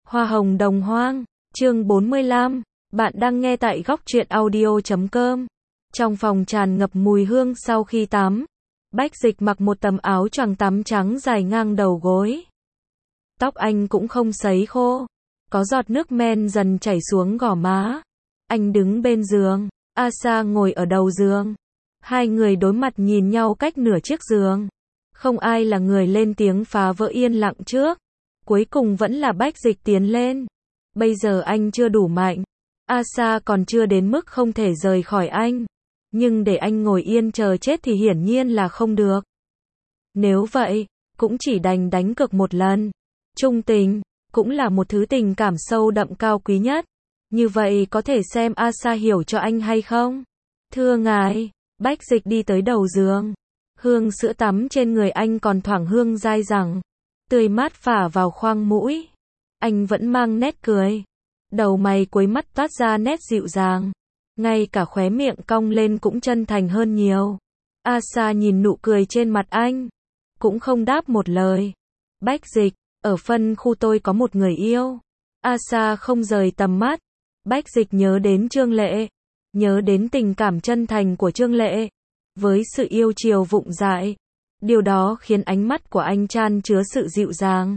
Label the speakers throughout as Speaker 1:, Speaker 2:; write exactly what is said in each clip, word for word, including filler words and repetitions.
Speaker 1: Hoa hồng đồng hoang, chương bốn mươi lăm, bạn đang nghe tại góc truyện audio chấm com. Trong phòng tràn ngập mùi hương sau khi tắm, Bách Dịch mặc một tấm áo choàng tắm trắng dài ngang đầu gối. Tóc anh cũng không sấy khô, có giọt nước men dần chảy xuống gò má. Anh đứng bên giường, Asa ngồi ở đầu giường. Hai người đối mặt nhìn nhau cách nửa chiếc giường. Không ai là người lên tiếng phá vỡ yên lặng trước. Cuối cùng vẫn là Bách Dịch tiến lên. Bây giờ anh chưa đủ mạnh. Asa còn chưa đến mức không thể rời khỏi anh. Nhưng để anh ngồi yên chờ chết thì hiển nhiên là không được. Nếu vậy, cũng chỉ đành đánh cược một lần. Trung tình, cũng là một thứ tình cảm sâu đậm cao quý nhất. Như vậy có thể xem Asa hiểu cho anh hay không? Thưa ngài, Bách Dịch đi tới đầu giường. Hương sữa tắm trên người anh còn thoảng hương dai dẳng, tươi mát phả vào khoang mũi. Anh vẫn mang nét cười. Đầu mày cuối mắt toát ra nét dịu dàng. Ngay cả khóe miệng cong lên cũng chân thành hơn nhiều. Asa nhìn nụ cười trên mặt anh, cũng không đáp một lời. Bách Dịch, ở phân khu tôi có một người yêu. Asa không rời tầm mắt. Bách Dịch nhớ đến Trương Lệ, nhớ đến tình cảm chân thành của Trương Lệ, với sự yêu chiều vụng dại. Điều đó khiến ánh mắt của anh chan chứa sự dịu dàng.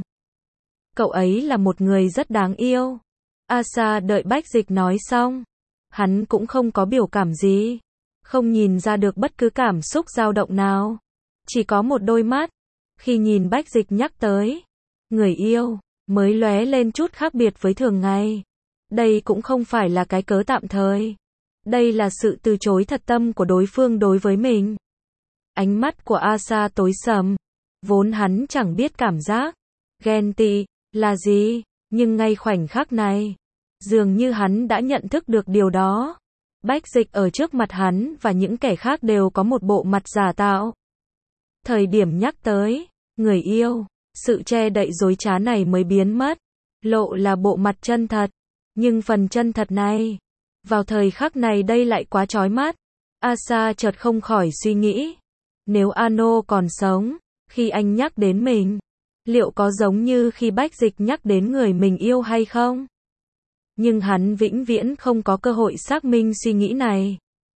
Speaker 1: Cậu ấy là một người rất đáng yêu. Asa đợi Bách Dịch nói xong. Hắn cũng không có biểu cảm gì. Không nhìn ra được bất cứ cảm xúc dao động nào. Chỉ có một đôi mắt. Khi nhìn Bách Dịch nhắc tới người yêu, mới lóe lên chút khác biệt với thường ngày. Đây cũng không phải là cái cớ tạm thời. Đây là sự từ chối thật tâm của đối phương đối với mình. Ánh mắt của Asa tối sầm. Vốn hắn chẳng biết cảm giác ghen tị là gì, nhưng ngay khoảnh khắc này, dường như hắn đã nhận thức được điều đó. Bách Dịch ở trước mặt hắn và những kẻ khác đều có một bộ mặt giả tạo. Thời điểm nhắc tới người yêu, sự che đậy dối trá này mới biến mất. Lộ là bộ mặt chân thật. Nhưng phần chân thật này, vào thời khắc này đây lại quá chói mắt. Asa chợt không khỏi suy nghĩ. Nếu Ano còn sống, khi anh nhắc đến mình, liệu có giống như khi Bách Dịch nhắc đến người mình yêu hay không? Nhưng hắn vĩnh viễn không có cơ hội xác minh suy nghĩ này.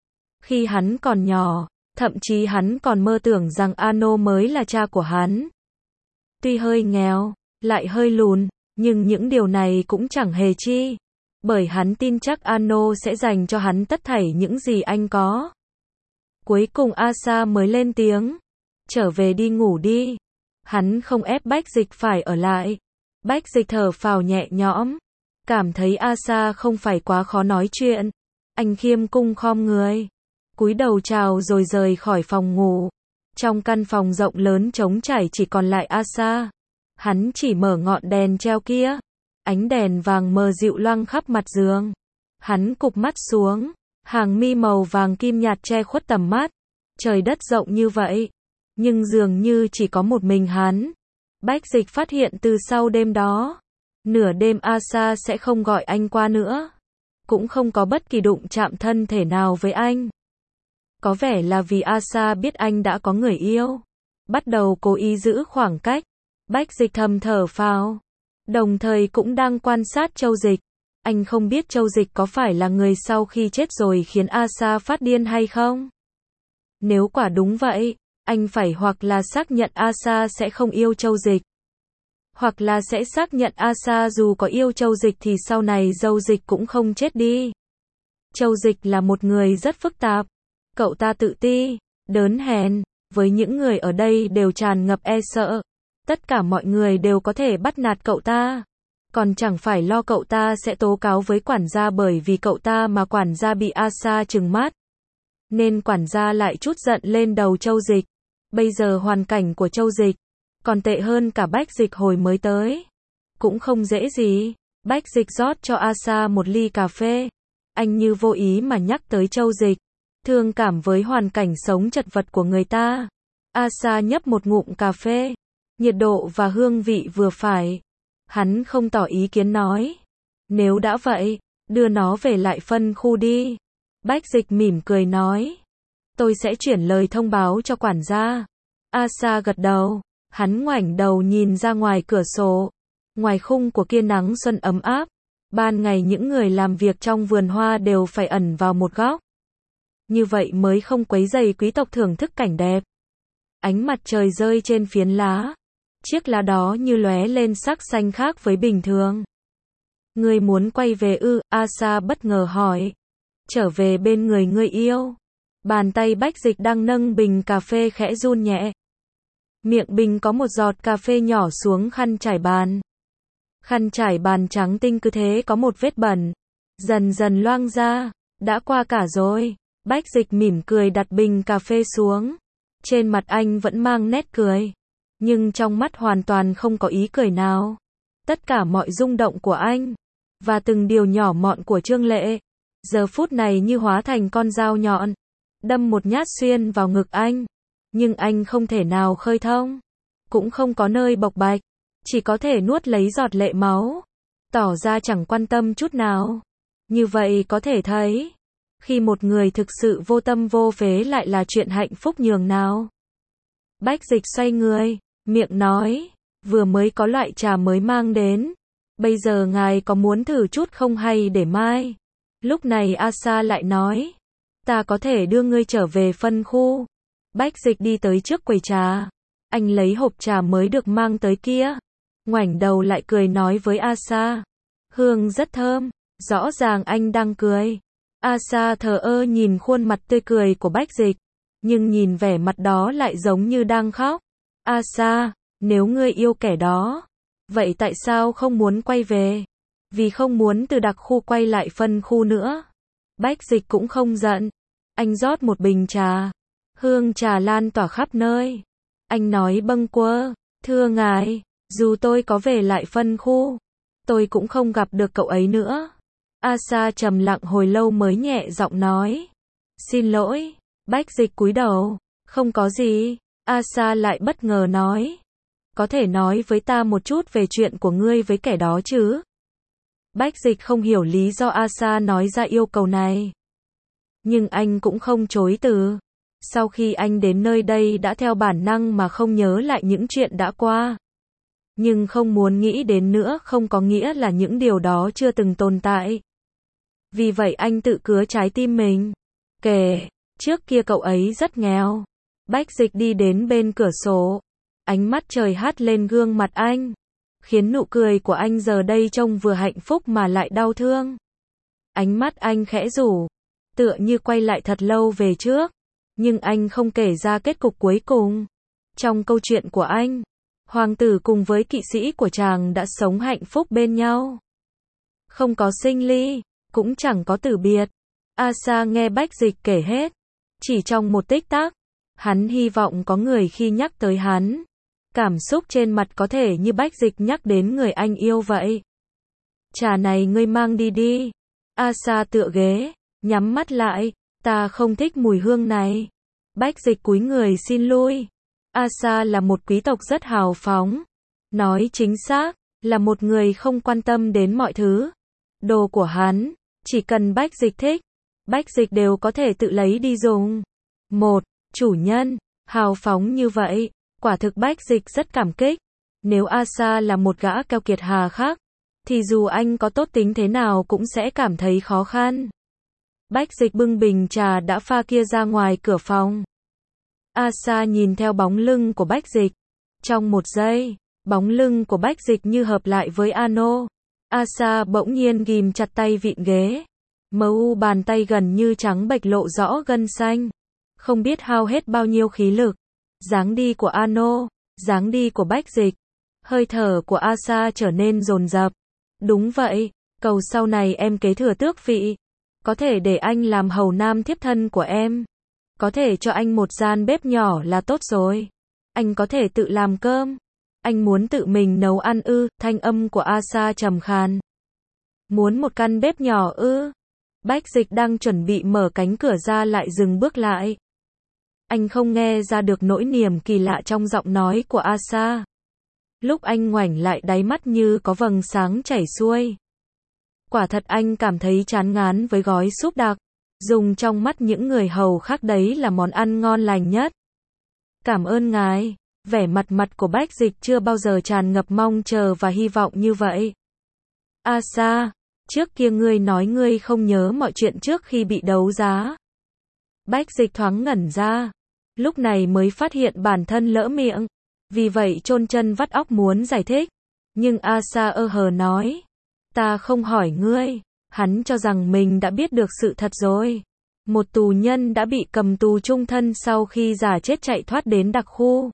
Speaker 1: Khi hắn còn nhỏ, thậm chí hắn còn mơ tưởng rằng Ano mới là cha của hắn. Tuy hơi nghèo, lại hơi lùn, nhưng những điều này cũng chẳng hề chi. Bởi hắn tin chắc Ano sẽ dành cho hắn tất thảy những gì anh có. Cuối cùng Asa mới lên tiếng. Trở về đi ngủ đi. Hắn không ép Bách Dịch phải ở lại. Bách Dịch thở phào nhẹ nhõm. Cảm thấy Asa không phải quá khó nói chuyện. Anh khiêm cung khom người, cúi đầu chào rồi rời khỏi phòng ngủ. Trong căn phòng rộng lớn trống trải chỉ còn lại Asa. Hắn chỉ mở ngọn đèn treo kia. Ánh đèn vàng mờ dịu loang khắp mặt giường. Hắn cụp mắt xuống. Hàng mi màu vàng kim nhạt che khuất tầm mắt. Trời đất rộng như vậy, nhưng dường như chỉ có một mình hắn. Bách Dịch phát hiện từ sau đêm đó, nửa đêm Asa sẽ không gọi anh qua nữa. Cũng không có bất kỳ đụng chạm thân thể nào với anh. Có vẻ là vì Asa biết anh đã có người yêu. Bắt đầu cố ý giữ khoảng cách. Bách Dịch thầm thở phào. Đồng thời cũng đang quan sát Châu Dịch. Anh không biết Châu Dịch có phải là người sau khi chết rồi khiến Asa phát điên hay không? Nếu quả đúng vậy, anh phải hoặc là xác nhận Asa sẽ không yêu Châu Dịch, hoặc là sẽ xác nhận Asa dù có yêu Châu Dịch thì sau này Dâu Dịch cũng không chết đi. Châu Dịch là một người rất phức tạp. Cậu ta tự ti, đớn hèn, với những người ở đây đều tràn ngập e sợ. Tất cả mọi người đều có thể bắt nạt cậu ta. Còn chẳng phải lo cậu ta sẽ tố cáo với quản gia bởi vì cậu ta mà quản gia bị Asa trừng mắt. Nên quản gia lại trút giận lên đầu Châu Dịch. Bây giờ hoàn cảnh của Châu Dịch còn tệ hơn cả Bách Dịch hồi mới tới. Cũng không dễ gì. Bách Dịch rót cho Asa một ly cà phê. Anh như vô ý mà nhắc tới Châu Dịch. Thương cảm với hoàn cảnh sống chật vật của người ta. Asa nhấp một ngụm cà phê. Nhiệt độ và hương vị vừa phải. Hắn không tỏ ý kiến nói. Nếu đã vậy, đưa nó về lại phân khu đi. Bách Dịch mỉm cười nói. Tôi sẽ chuyển lời thông báo cho quản gia. Asa gật đầu. Hắn ngoảnh đầu nhìn ra ngoài cửa sổ. Ngoài khung của kia nắng xuân ấm áp, ban ngày những người làm việc trong vườn hoa đều phải ẩn vào một góc. Như vậy mới không quấy rầy quý tộc thưởng thức cảnh đẹp. Ánh mặt trời rơi trên phiến lá. Chiếc lá đó như lóe lên sắc xanh khác với bình thường. Ngươi muốn quay về ư? Asa bất ngờ hỏi. Trở về bên người ngươi yêu. Bàn tay Bách Dịch đang nâng bình cà phê khẽ run nhẹ. Miệng bình có một giọt cà phê nhỏ xuống khăn trải bàn. Khăn trải bàn trắng tinh cứ thế có một vết bẩn. Dần dần loang ra. Đã qua cả rồi. Bách Dịch mỉm cười đặt bình cà phê xuống. Trên mặt anh vẫn mang nét cười. Nhưng trong mắt hoàn toàn không có ý cười nào. Tất cả mọi rung động của anh. Và từng điều nhỏ mọn của Trương Lệ. Giờ phút này như hóa thành con dao nhọn. Đâm một nhát xuyên vào ngực anh. Nhưng anh không thể nào khơi thông. Cũng không có nơi bộc bạch. Chỉ có thể nuốt lấy giọt lệ máu. Tỏ ra chẳng quan tâm chút nào. Như vậy có thể thấy. Khi một người thực sự vô tâm vô phế lại là chuyện hạnh phúc nhường nào. Bách Dịch xoay người. Miệng nói. Vừa mới có loại trà mới mang đến. Bây giờ ngài có muốn thử chút không hay để mai? Lúc này Asa lại nói. Ta có thể đưa ngươi trở về phân khu. Bách Dịch đi tới trước quầy trà. Anh lấy hộp trà mới được mang tới kia. Ngoảnh đầu lại cười nói với Asa. Hương rất thơm. Rõ ràng anh đang cười. Asa thờ ơ nhìn khuôn mặt tươi cười của Bách Dịch. Nhưng nhìn vẻ mặt đó lại giống như đang khóc. Asa, nếu ngươi yêu kẻ đó. Vậy tại sao không muốn quay về? Vì không muốn từ đặc khu quay lại phân khu nữa. Bách Dịch cũng không giận. Anh rót một bình trà. Hương trà lan tỏa khắp nơi. Anh nói bâng quơ. Thưa ngài, dù tôi có về lại phân khu, tôi cũng không gặp được cậu ấy nữa. Asa trầm lặng hồi lâu mới nhẹ giọng nói. Xin lỗi. Bách Dịch cúi đầu. Không có gì. Asa lại bất ngờ nói. Có thể nói với ta một chút về chuyện của ngươi với kẻ đó chứ? Bách Dịch không hiểu lý do Asa nói ra yêu cầu này. Nhưng anh cũng không chối từ. Sau khi anh đến nơi đây đã theo bản năng mà không nhớ lại những chuyện đã qua. Nhưng không muốn nghĩ đến nữa không có nghĩa là những điều đó chưa từng tồn tại. Vì vậy anh tự cứa trái tim mình. Kể, trước kia cậu ấy rất nghèo. Bách Dịch đi đến bên cửa sổ. Ánh mắt trời hắt lên gương mặt anh. Khiến nụ cười của anh giờ đây trông vừa hạnh phúc mà lại đau thương. Ánh mắt anh khẽ rủ. Tựa như quay lại thật lâu về trước. Nhưng anh không kể ra kết cục cuối cùng. Trong câu chuyện của anh, hoàng tử cùng với kỵ sĩ của chàng đã sống hạnh phúc bên nhau. Không có sinh ly, cũng chẳng có tử biệt. Asa nghe Bách Dịch kể hết. Chỉ trong một tích tắc, hắn hy vọng có người khi nhắc tới hắn. Cảm xúc trên mặt có thể như Bách Dịch nhắc đến người anh yêu vậy. Trà này ngươi mang đi đi. Asa tựa ghế, nhắm mắt lại. Ta không thích mùi hương này. Bách Dịch cúi người xin lui. Asa là một quý tộc rất hào phóng. Nói chính xác, là một người không quan tâm đến mọi thứ. Đồ của hắn, chỉ cần Bách Dịch thích, Bách Dịch đều có thể tự lấy đi dùng. Một, chủ nhân, hào phóng như vậy, quả thực Bách Dịch rất cảm kích. Nếu Asa là một gã keo kiệt hà khắc, thì dù anh có tốt tính thế nào cũng sẽ cảm thấy khó khăn. Bách Dịch bưng bình trà đã pha kia ra ngoài cửa phòng. Asa nhìn theo bóng lưng của Bách Dịch. Trong một giây, bóng lưng của Bách Dịch như hợp lại với Ano. Asa bỗng nhiên ghim chặt tay vịn ghế. Mờ u bàn tay gần như trắng bệch lộ rõ gân xanh. Không biết hao hết bao nhiêu khí lực. Dáng đi của Ano, dáng đi của Bách Dịch. Hơi thở của Asa trở nên dồn dập. Đúng vậy, cầu sau này em kế thừa tước vị. Có thể để anh làm hầu nam thiếp thân của em. Có thể cho anh một gian bếp nhỏ là tốt rồi. Anh có thể tự làm cơm. Anh muốn tự mình nấu ăn ư? Thanh âm của Asa trầm khàn. Muốn một căn bếp nhỏ ư? Bách Dịch đang chuẩn bị mở cánh cửa ra lại dừng bước lại. Anh không nghe ra được nỗi niềm kỳ lạ trong giọng nói của Asa. Lúc anh ngoảnh lại đáy mắt như có vầng sáng chảy xuôi. Quả thật anh cảm thấy chán ngán với gói súp đặc. Dùng trong mắt những người hầu khác đấy là món ăn ngon lành nhất. Cảm ơn ngài. Vẻ mặt mặt của Bách Dịch chưa bao giờ tràn ngập mong chờ và hy vọng như vậy. Asa, trước kia ngươi nói ngươi không nhớ mọi chuyện trước khi bị đấu giá. Bách Dịch thoáng ngẩn ra, lúc này mới phát hiện bản thân lỡ miệng, vì vậy chôn chân vắt óc muốn giải thích. Nhưng Asa ơ hờ nói, ta không hỏi ngươi. Hắn cho rằng mình đã biết được sự thật rồi. Một tù nhân đã bị cầm tù chung thân sau khi giả chết chạy thoát đến đặc khu.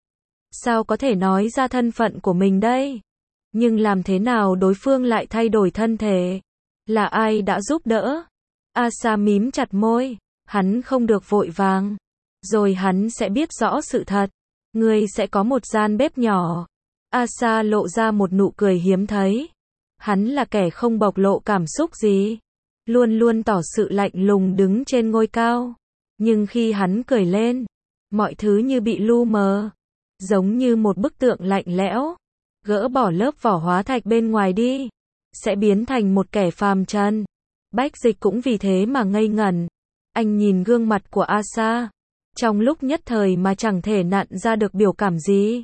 Speaker 1: Sao có thể nói ra thân phận của mình đây? Nhưng làm thế nào đối phương lại thay đổi thân thể? Là ai đã giúp đỡ? Asa mím chặt môi, hắn không được vội vàng. Rồi hắn sẽ biết rõ sự thật. Ngươi sẽ có một gian bếp nhỏ. Asa lộ ra một nụ cười hiếm thấy. Hắn là kẻ không bộc lộ cảm xúc gì. Luôn luôn tỏ sự lạnh lùng đứng trên ngôi cao. Nhưng khi hắn cười lên, mọi thứ như bị lu mờ. Giống như một bức tượng lạnh lẽo. Gỡ bỏ lớp vỏ hóa thạch bên ngoài đi. Sẽ biến thành một kẻ phàm trần. Bách Dịch cũng vì thế mà ngây ngẩn. Anh nhìn gương mặt của Asa. Trong lúc nhất thời mà chẳng thể nặn ra được biểu cảm gì.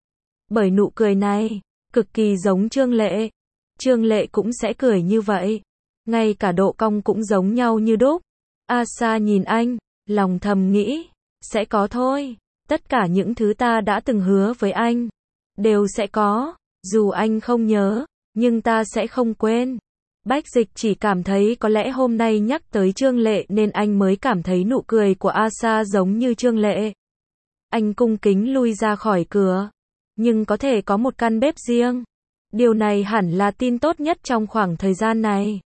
Speaker 1: Bởi nụ cười này, cực kỳ giống Trương Lệ. Trương Lệ cũng sẽ cười như vậy. Ngay cả độ cong cũng giống nhau như đúc. Asa nhìn anh, lòng thầm nghĩ, sẽ có thôi. Tất cả những thứ ta đã từng hứa với anh, đều sẽ có. Dù anh không nhớ, nhưng ta sẽ không quên. Bách Dịch chỉ cảm thấy có lẽ hôm nay nhắc tới Trương Lệ nên anh mới cảm thấy nụ cười của Asa giống như Trương Lệ. Anh cung kính lui ra khỏi cửa. Nhưng có thể có một căn bếp riêng. Điều này hẳn là tin tốt nhất trong khoảng thời gian này.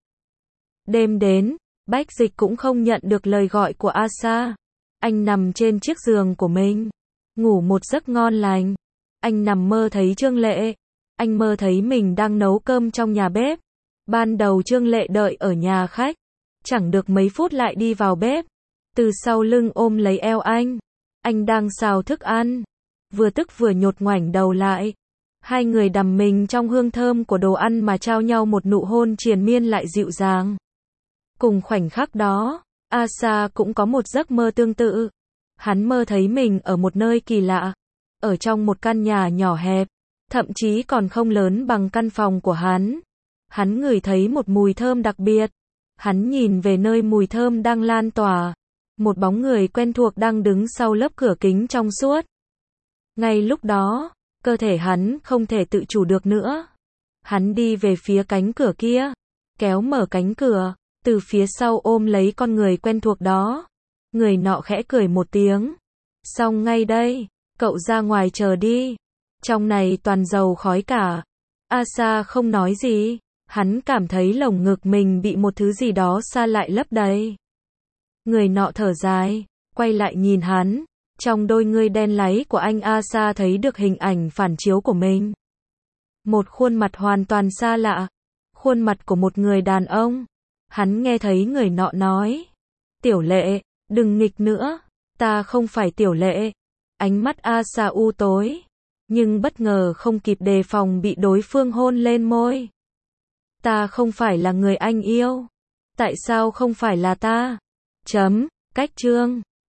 Speaker 1: Đêm đến, Bách Dịch cũng không nhận được lời gọi của Asa. Anh nằm trên chiếc giường của mình, ngủ một giấc ngon lành. Anh nằm mơ thấy Trương Lệ. Anh mơ thấy mình đang nấu cơm trong nhà bếp. Ban đầu Trương Lệ đợi ở nhà khách. Chẳng được mấy phút lại đi vào bếp. Từ sau lưng ôm lấy eo anh. Anh đang xào thức ăn. Vừa tức vừa nhột ngoảnh đầu lại. Hai người đắm mình trong hương thơm của đồ ăn mà trao nhau một nụ hôn triền miên lại dịu dàng. Cùng khoảnh khắc đó, Asa cũng có một giấc mơ tương tự. Hắn mơ thấy mình ở một nơi kỳ lạ. Ở trong một căn nhà nhỏ hẹp. Thậm chí còn không lớn bằng căn phòng của hắn. Hắn ngửi thấy một mùi thơm đặc biệt. Hắn nhìn về nơi mùi thơm đang lan tỏa. Một bóng người quen thuộc đang đứng sau lớp cửa kính trong suốt. Ngay lúc đó, cơ thể hắn không thể tự chủ được nữa. Hắn đi về phía cánh cửa kia, kéo mở cánh cửa, từ phía sau ôm lấy con người quen thuộc đó. Người nọ khẽ cười một tiếng. Xong ngay đây, cậu ra ngoài chờ đi. Trong này toàn dầu khói cả. Asa không nói gì. Hắn cảm thấy lồng ngực mình bị một thứ gì đó xa lại lấp đầy. Người nọ thở dài, quay lại nhìn hắn. Trong đôi ngươi đen láy của anh Asa thấy được hình ảnh phản chiếu của mình. Một khuôn mặt hoàn toàn xa lạ. Khuôn mặt của một người đàn ông. Hắn nghe thấy người nọ nói. Tiểu Lệ, đừng nghịch nữa. Ta không phải Tiểu Lệ. Ánh mắt Asa u tối. Nhưng bất ngờ không kịp đề phòng bị đối phương hôn lên môi. Ta không phải là người anh yêu. Tại sao không phải là ta? Chấm, cách chương.